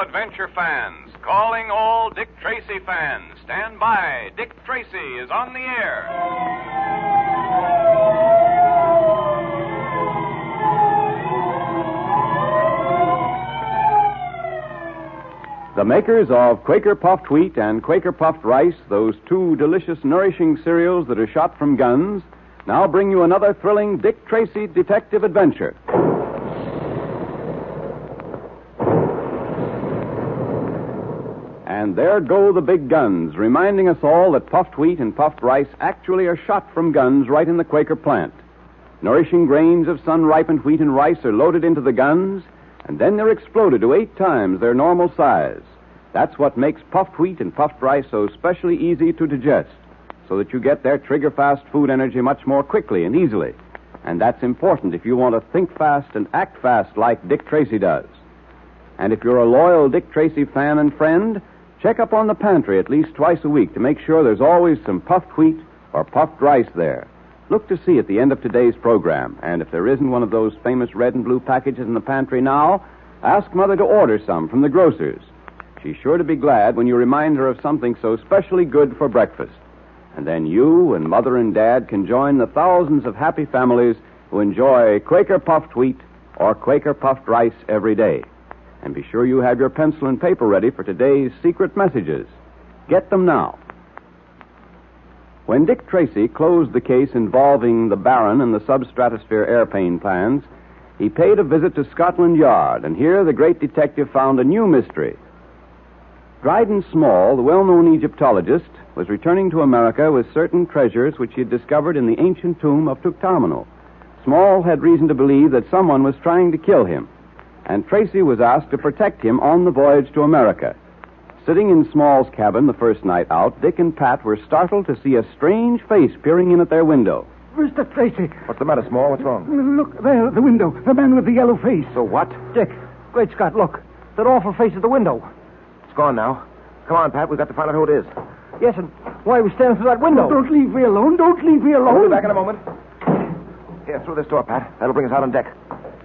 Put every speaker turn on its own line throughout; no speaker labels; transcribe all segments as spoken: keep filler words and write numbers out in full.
adventure fans, calling all Dick Tracy fans. Stand by. Dick Tracy is on the air.
The makers of Quaker Puffed Wheat and Quaker Puffed Rice, those two delicious, nourishing cereals that are shot from guns, now bring you another thrilling Dick Tracy detective adventure. And there go the big guns, reminding us all that puffed wheat and puffed rice actually are shot from guns right in the Quaker plant. Nourishing grains of sun-ripened wheat and rice are loaded into the guns, and then they're exploded to eight times their normal size. That's what makes puffed wheat and puffed rice so specially easy to digest, so that you get their trigger-fast food energy much more quickly and easily. And that's important if you want to think fast and act fast like Dick Tracy does. And if you're a loyal Dick Tracy fan and friend, check up on the pantry at least twice a week to make sure there's always some puffed wheat or puffed rice there. Look to see at the end of today's program, and if there isn't one of those famous red and blue packages in the pantry now, ask Mother to order some from the grocer's. She's sure to be glad when you remind her of something so specially good for breakfast. And then you and Mother and Dad can join the thousands of happy families who enjoy Quaker Puffed Wheat or Quaker Puffed Rice every day. And be sure you have your pencil and paper ready for today's secret messages. Get them now. When Dick Tracy closed the case involving the Baron and the substratosphere airplane plans, he paid a visit to Scotland Yard, and here the great detective found a new mystery. Dryden Small, the well-known Egyptologist, was returning to America with certain treasures which he had discovered in the ancient tomb of Tutankhamun. Small had reason to believe that someone was trying to kill him, and Tracy was asked to protect him on the voyage to America. Sitting in Small's cabin the first night out, Dick and Pat were startled to see a strange face peering in at their window.
Mister Tracy.
What's the matter, Small? What's wrong?
Look, there, at the window. The man with the yellow face.
So what?
Dick, great Scott, look. That awful face at the window.
It's gone now. Come on, Pat. We've got to find out who it is.
Yes, and why are we standing through that window?
Oh, don't leave me alone. Don't leave me alone.
We'll be back in a moment. Here, through this door, Pat. That'll bring us out on deck.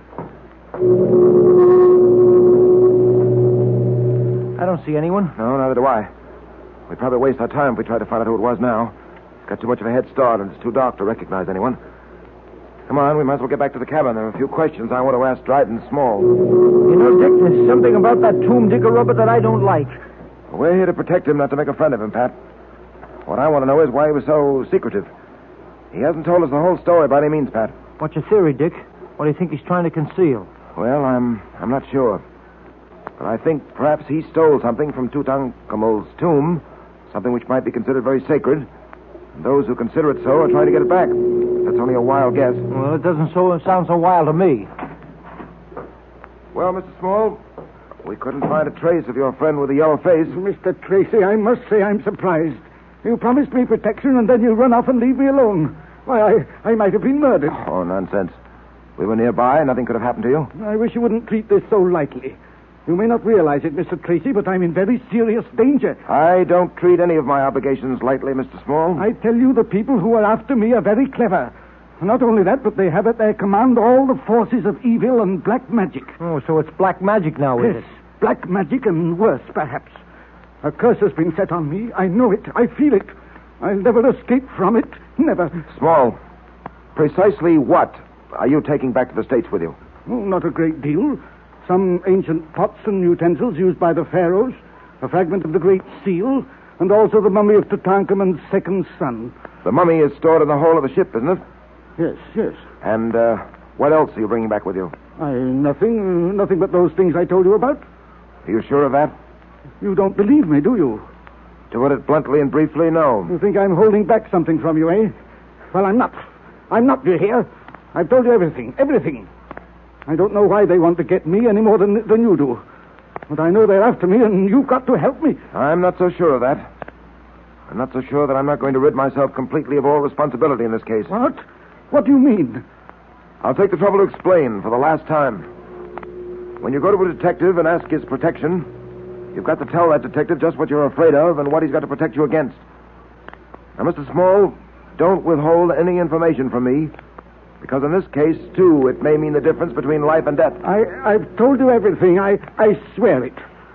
I don't see anyone.
No, neither do I. We'd probably waste our time if we tried to find out who it was now. It's got too much of a head start, and it's too dark to recognize anyone. Come on, we might as well get back to the cabin. There are a few questions I want to ask Dryden Small.
You know, Dick, there's something about that tomb digger Robert that I don't like.
We're here to protect him, not to make a friend of him, Pat. What I want to know is why he was so secretive. He hasn't told us the whole story by any means, Pat.
What's your theory, Dick? What do you think he's trying to conceal?
Well, I'm I'm not sure. But I think perhaps he stole something from Tutankhamun's tomb, something which might be considered very sacred. And those who consider it so are trying to get it back. That's only a wild guess.
Well, it doesn't so sound so wild to me.
Well, Mister Small, we couldn't find a trace of your friend with the yellow face.
Mister Tracy, I must say I'm surprised. You promised me protection, and then you run off and leave me alone. Why, I, I might have been murdered.
Oh, nonsense. We were nearby. Nothing could have happened to you.
I wish you wouldn't treat this so lightly. You may not realize it, Mister Tracy, but I'm in very serious danger.
I don't treat any of my obligations lightly, Mister Small.
I tell you, the people who are after me are very clever. Not only that, but they have at their command all the forces of evil and black magic.
Oh, so it's black magic now, is
yes,
it?
Black magic and worse, perhaps. A curse has been set on me. I know it. I feel it. I'll never escape from it. Never.
Small, precisely what are you taking back to the States with you?
Oh, not a great deal. Some ancient pots and utensils used by the pharaohs, a fragment of the Great Seal, and also the mummy of Tutankhamun's second son.
The mummy is stored in the hold of the ship, isn't it?
Yes, yes.
And uh, what else are you bringing back with you?
I, nothing, nothing but those things I told you about.
Are you sure of that?
You don't believe me, do you?
To put it bluntly and briefly, no.
You think I'm holding back something from you, eh? Well, I'm not. I'm not, do you hear? I've told you everything, everything. I don't know why they want to get me any more than, than you do. But I know they're after me, and you've got to help me.
I'm not so sure of that. I'm not so sure that I'm not going to rid myself completely of all responsibility in this case.
What? What do you mean?
I'll take the trouble to explain for the last time. When you go to a detective and ask his protection, you've got to tell that detective just what you're afraid of and what he's got to protect you against. Now, Mister Small, don't withhold any information from me, because in this case, too, it may mean the difference between life and death.
I, I've told you everything. I, I swear it.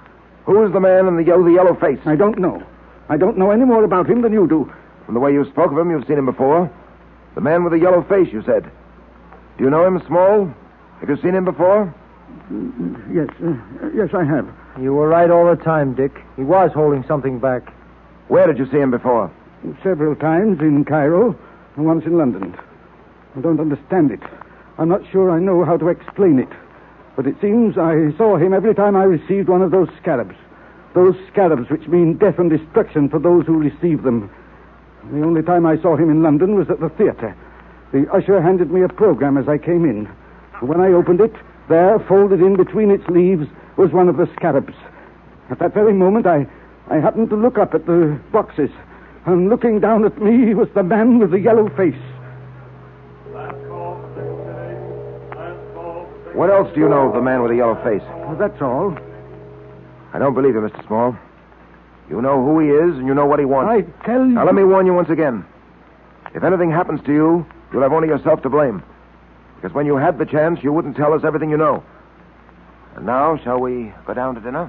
Who is the man in the yellow, the yellow face?
I don't know. I don't know any more about him than you do.
From the way you spoke of him, you've seen him before. The man with the yellow face, you said. Do you know him, Small? Have you seen him before?
Yes, uh, yes, I have.
You were right all the time, Dick. He was holding something back.
Where did you see him before?
Several times in Cairo and once in London. I don't understand it. I'm not sure I know how to explain it. But it seems I saw him every time I received one of those scarabs. Those scarabs which mean death and destruction for those who receive them. The only time I saw him in London was at the theater. The usher handed me a program as I came in. When I opened it, there, folded in between its leaves, was one of the scarabs. At that very moment, I, I happened to look up at the boxes. And looking down at me was the man with the yellow face.
What else do you know of the man with the yellow face?
Well, that's all.
I don't believe you, Mister Small. You know who he is, and you know what he wants.
I tell you...
Now, let me warn you once again. If anything happens to you, you'll have only yourself to blame. Because when you had the chance, you wouldn't tell us everything you know. And now, shall we go down to dinner?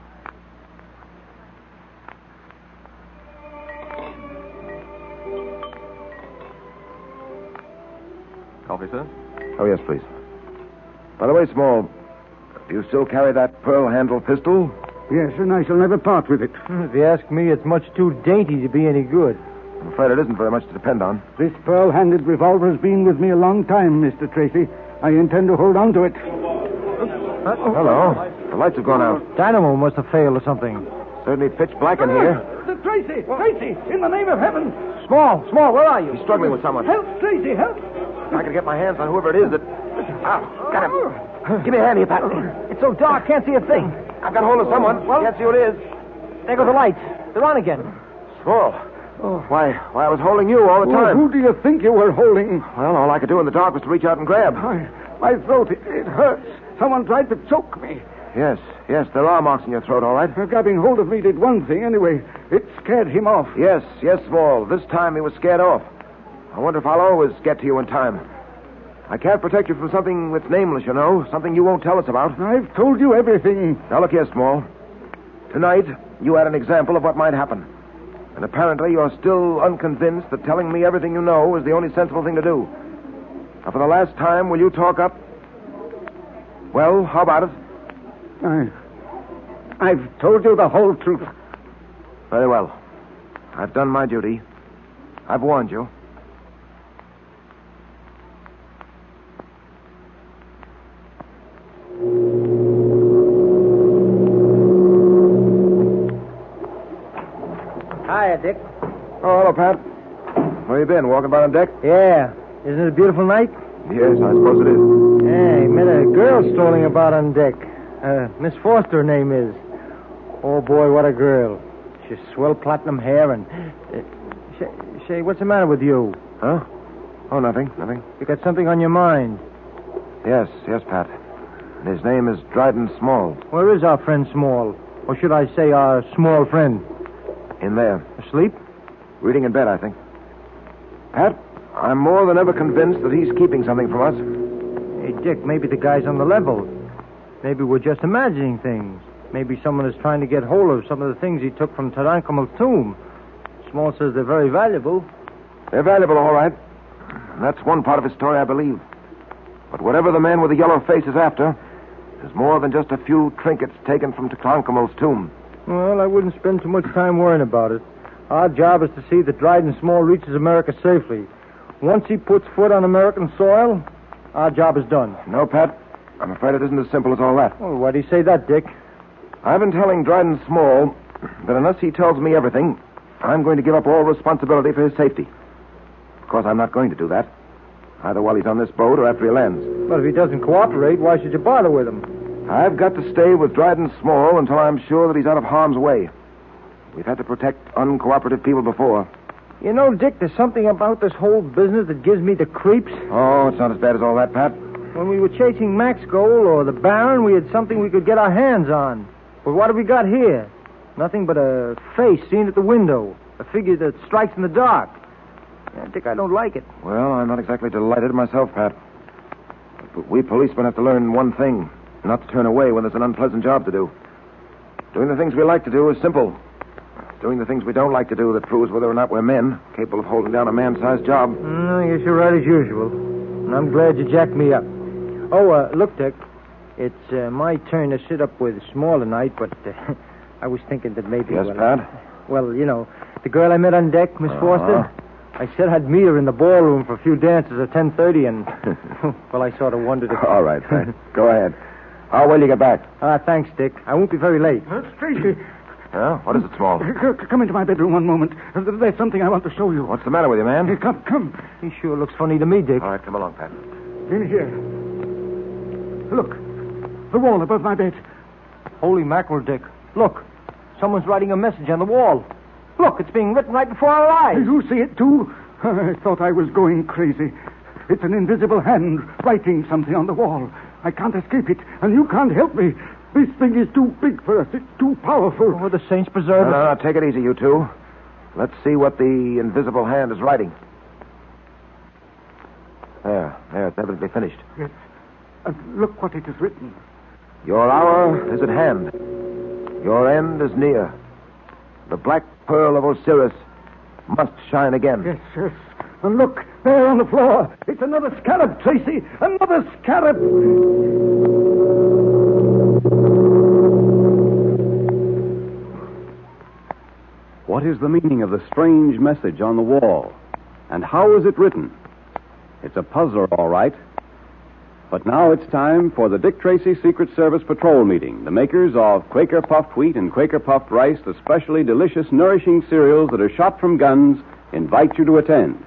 Coffee, sir?
Oh, yes, please. By the way, Small, do you still carry that pearl-handled pistol?
Yes, and I shall never part with it.
If you ask me, it's much too dainty to be any good.
I'm afraid it isn't very much to depend on.
This pearl-handled revolver has been with me a long time, Mister Tracy. I intend to hold on to it.
Hello. The lights have gone out.
Dynamo must have failed or something.
Certainly pitch black in here.
Mister Tracy! Tracy! In the name of heaven!
Small, Small, where are you?
He's struggling with someone.
Help, Tracy, help!
If I could get my hands on whoever it is that... Ah, got him. Give me a hand here, Pat.
It's so dark, can't see a thing.
I've got hold of someone. Can't see who it is.
There go the lights. They're on again.
Small. Why, why, I was holding you all the
Well,
time.
who do you think you were holding?
Well, all I could do in the dark was to reach out and grab.
My, my throat, it, it hurts. Someone tried to choke me.
Yes, yes, there are marks in your throat, all right.
Uh, grabbing hold of me did one thing anyway. It scared him off.
Yes, yes, Small. This time he was scared off. I wonder if I'll always get to you in time. I can't protect you from something that's nameless, you know. Something you won't tell us about.
I've told you everything.
Now, look here, Small. Tonight, you had an example of what might happen. And apparently you're still unconvinced that telling me everything you know is the only sensible thing to do. Now, for the last time, will you talk up? Well, how about it?
I, I've told you the whole truth.
Very well. I've done my duty. I've warned you.
Hiya, Dick.
Oh, hello, Pat. Where you been? Walking about on deck?
Yeah. Isn't it a beautiful night?
Yes, I suppose it is.
Yeah, he met a girl strolling about on deck. Uh, Miss Foster, her name is. Oh, boy, what a girl. She's swell platinum hair and... Uh, say, say, what's the matter with you?
Huh? Oh, nothing, nothing.
You got something on your mind.
Yes, yes, Pat. And his name is Dryden Small.
Where is our friend Small? Or should I say our small friend?
In there.
Asleep?
Reading in bed, I think. Pat, I'm more than ever convinced that he's keeping something from us.
Hey, Dick, maybe the guy's on the level. Maybe we're just imagining things. Maybe someone is trying to get hold of some of the things he took from Tutankhamun's tomb. Small says they're very valuable.
They're valuable, all right. And that's one part of his story, I believe. But whatever the man with the yellow face is after, is more than just a few trinkets taken from Tutankhamun's tomb.
Well, I wouldn't spend too much time worrying about it. Our job is to see that Dryden Small reaches America safely. Once he puts foot on American soil, our job is done.
No, Pat. I'm afraid it isn't as simple as all that.
Well, why do you say that, Dick?
I've been telling Dryden Small that unless he tells me everything, I'm going to give up all responsibility for his safety. Of course, I'm not going to do that. Either while he's on this boat or after he lands.
But if he doesn't cooperate, why should you bother with him?
I've got to stay with Dryden Small until I'm sure that he's out of harm's way. We've had to protect uncooperative people before.
You know, Dick, there's something about this whole business that gives me the creeps.
Oh, it's not as bad as all that, Pat.
When we were chasing Max Gold or the Baron, we had something we could get our hands on. But what have we got here? Nothing but a face seen at the window. A figure that strikes in the dark. Yeah, Dick, I don't like it.
Well, I'm not exactly delighted myself, Pat. But we policemen have to learn one thing. Not to turn away when there's an unpleasant job to do. Doing the things we like to do is simple. Doing the things we don't like to do that proves whether or not we're men, capable of holding down a man-sized job.
Mm, I guess you're right as usual. And I'm glad you jacked me up. Oh, uh, look, Dick. It's uh, my turn to sit up with Small tonight, but uh, I was thinking that maybe...
Yes,
well,
Pat?
Well, you know, the girl I met on deck, Miss
Uh-huh.
Foster, I said I'd meet her in the ballroom for a few dances at ten thirty, and, well, I sort of wondered if...
All right, Pat. Go ahead. How will you get back?
Ah, thanks, Dick. I won't be very late.
Uh, Tracy,
Huh? What is it, Small?
c- c- come into my bedroom one moment. Uh, There's something I want to show you.
What's the matter with you, man?
Here, come, come.
He sure looks funny to me, Dick.
All right, come along, Pat.
In here. Look. The wall above my bed.
Holy mackerel, Dick. Look. Someone's writing a message on the wall. Look, it's being written right before our eyes.
You see it, too? I thought I was going crazy. It's an invisible hand writing something on the wall. I can't escape it, and you can't help me. This thing is too big for us. It's too powerful.
Oh, the saints preserve
No,
us.
no, no, take it easy, you two. Let's see what the invisible hand is writing. There, there, it's evidently finished.
Yes. And look what it is written.
Your hour is at hand. Your end is near. The black pearl of Osiris must shine again.
Yes, yes. And look, there on the floor. It's another scarab, Tracy. Another scarab.
What is the meaning of the strange message on the wall? And how is it written? It's a puzzler, all right. But now it's time for the Dick Tracy Secret Service Patrol meeting. The makers of Quaker Puffed Wheat and Quaker Puffed Rice, the specially delicious, nourishing cereals that are shot from guns, invite you to attend.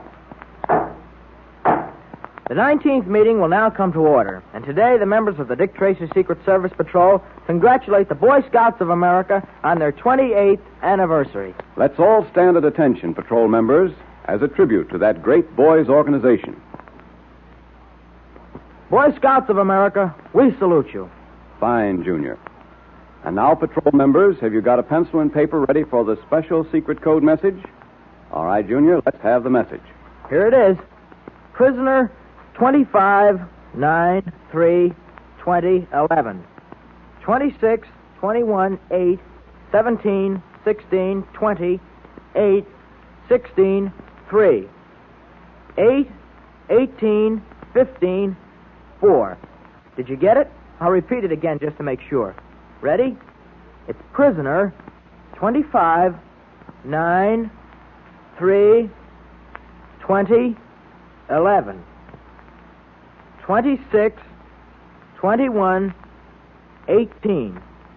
The nineteenth meeting will now come to order, and today the members of the Dick Tracy Secret Service Patrol congratulate the Boy Scouts of America on their twenty-eighth anniversary.
Let's all stand at attention, patrol members, as a tribute to that great boys' organization.
Boy Scouts of America, we salute you.
Fine, Junior. And now, patrol members, have you got a pencil and paper ready for the special secret code message? All right, Junior, let's have the message.
Here it is. Prisoner twenty-five, nine, three, twenty, eleven. twenty-six, twenty-one, eight, seventeen, sixteen, twenty, eight, sixteen, three. eight, eighteen, fifteen, four. Did you get it? I'll repeat it again just to make sure. Ready? It's prisoner twenty-five, nine, three, twenty, eleven. twenty-six, twenty-one, eighteen.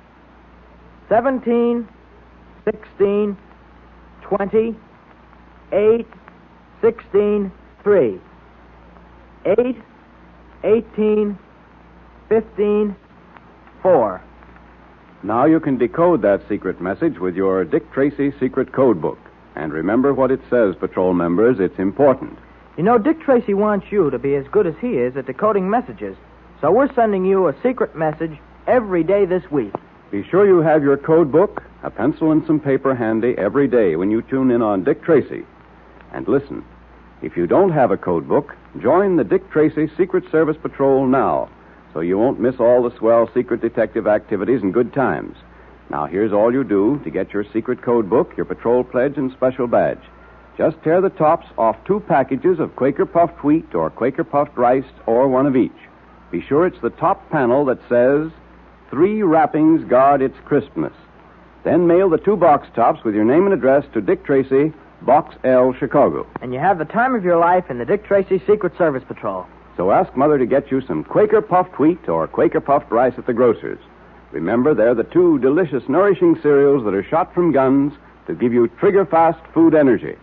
seventeen, sixteen, twenty, eight, sixteen, three. eight, eighteen, fifteen, four.
Now you can decode that secret message with your Dick Tracy secret code book. And remember what it says, patrol members. It's important.
You know, Dick Tracy wants you to be as good as he is at decoding messages. So we're sending you a secret message every day this week.
Be sure you have your code book, a pencil, and some paper handy every day when you tune in on Dick Tracy. And listen, if you don't have a code book, join the Dick Tracy Secret Service Patrol now, so you won't miss all the swell secret detective activities and good times. Now, here's all you do to get your secret code book, your patrol pledge, and special badge. Just tear the tops off two packages of Quaker Puffed Wheat or Quaker Puffed Rice, or one of each. Be sure it's the top panel that says, "Three wrappings guard its crispness." Then mail the two box tops with your name and address to Dick Tracy, Box L, Chicago.
And you have the time of your life in the Dick Tracy Secret Service Patrol.
So ask Mother to get you some Quaker Puffed Wheat or Quaker Puffed Rice at the grocer's. Remember, they're the two delicious, nourishing cereals that are shot from guns to give you trigger-fast food energy.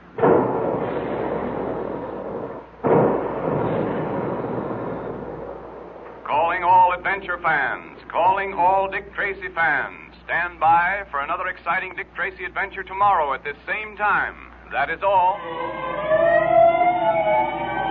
Calling all adventure fans, calling all Dick Tracy fans. Stand by for another exciting Dick Tracy adventure tomorrow at this same time. That is all.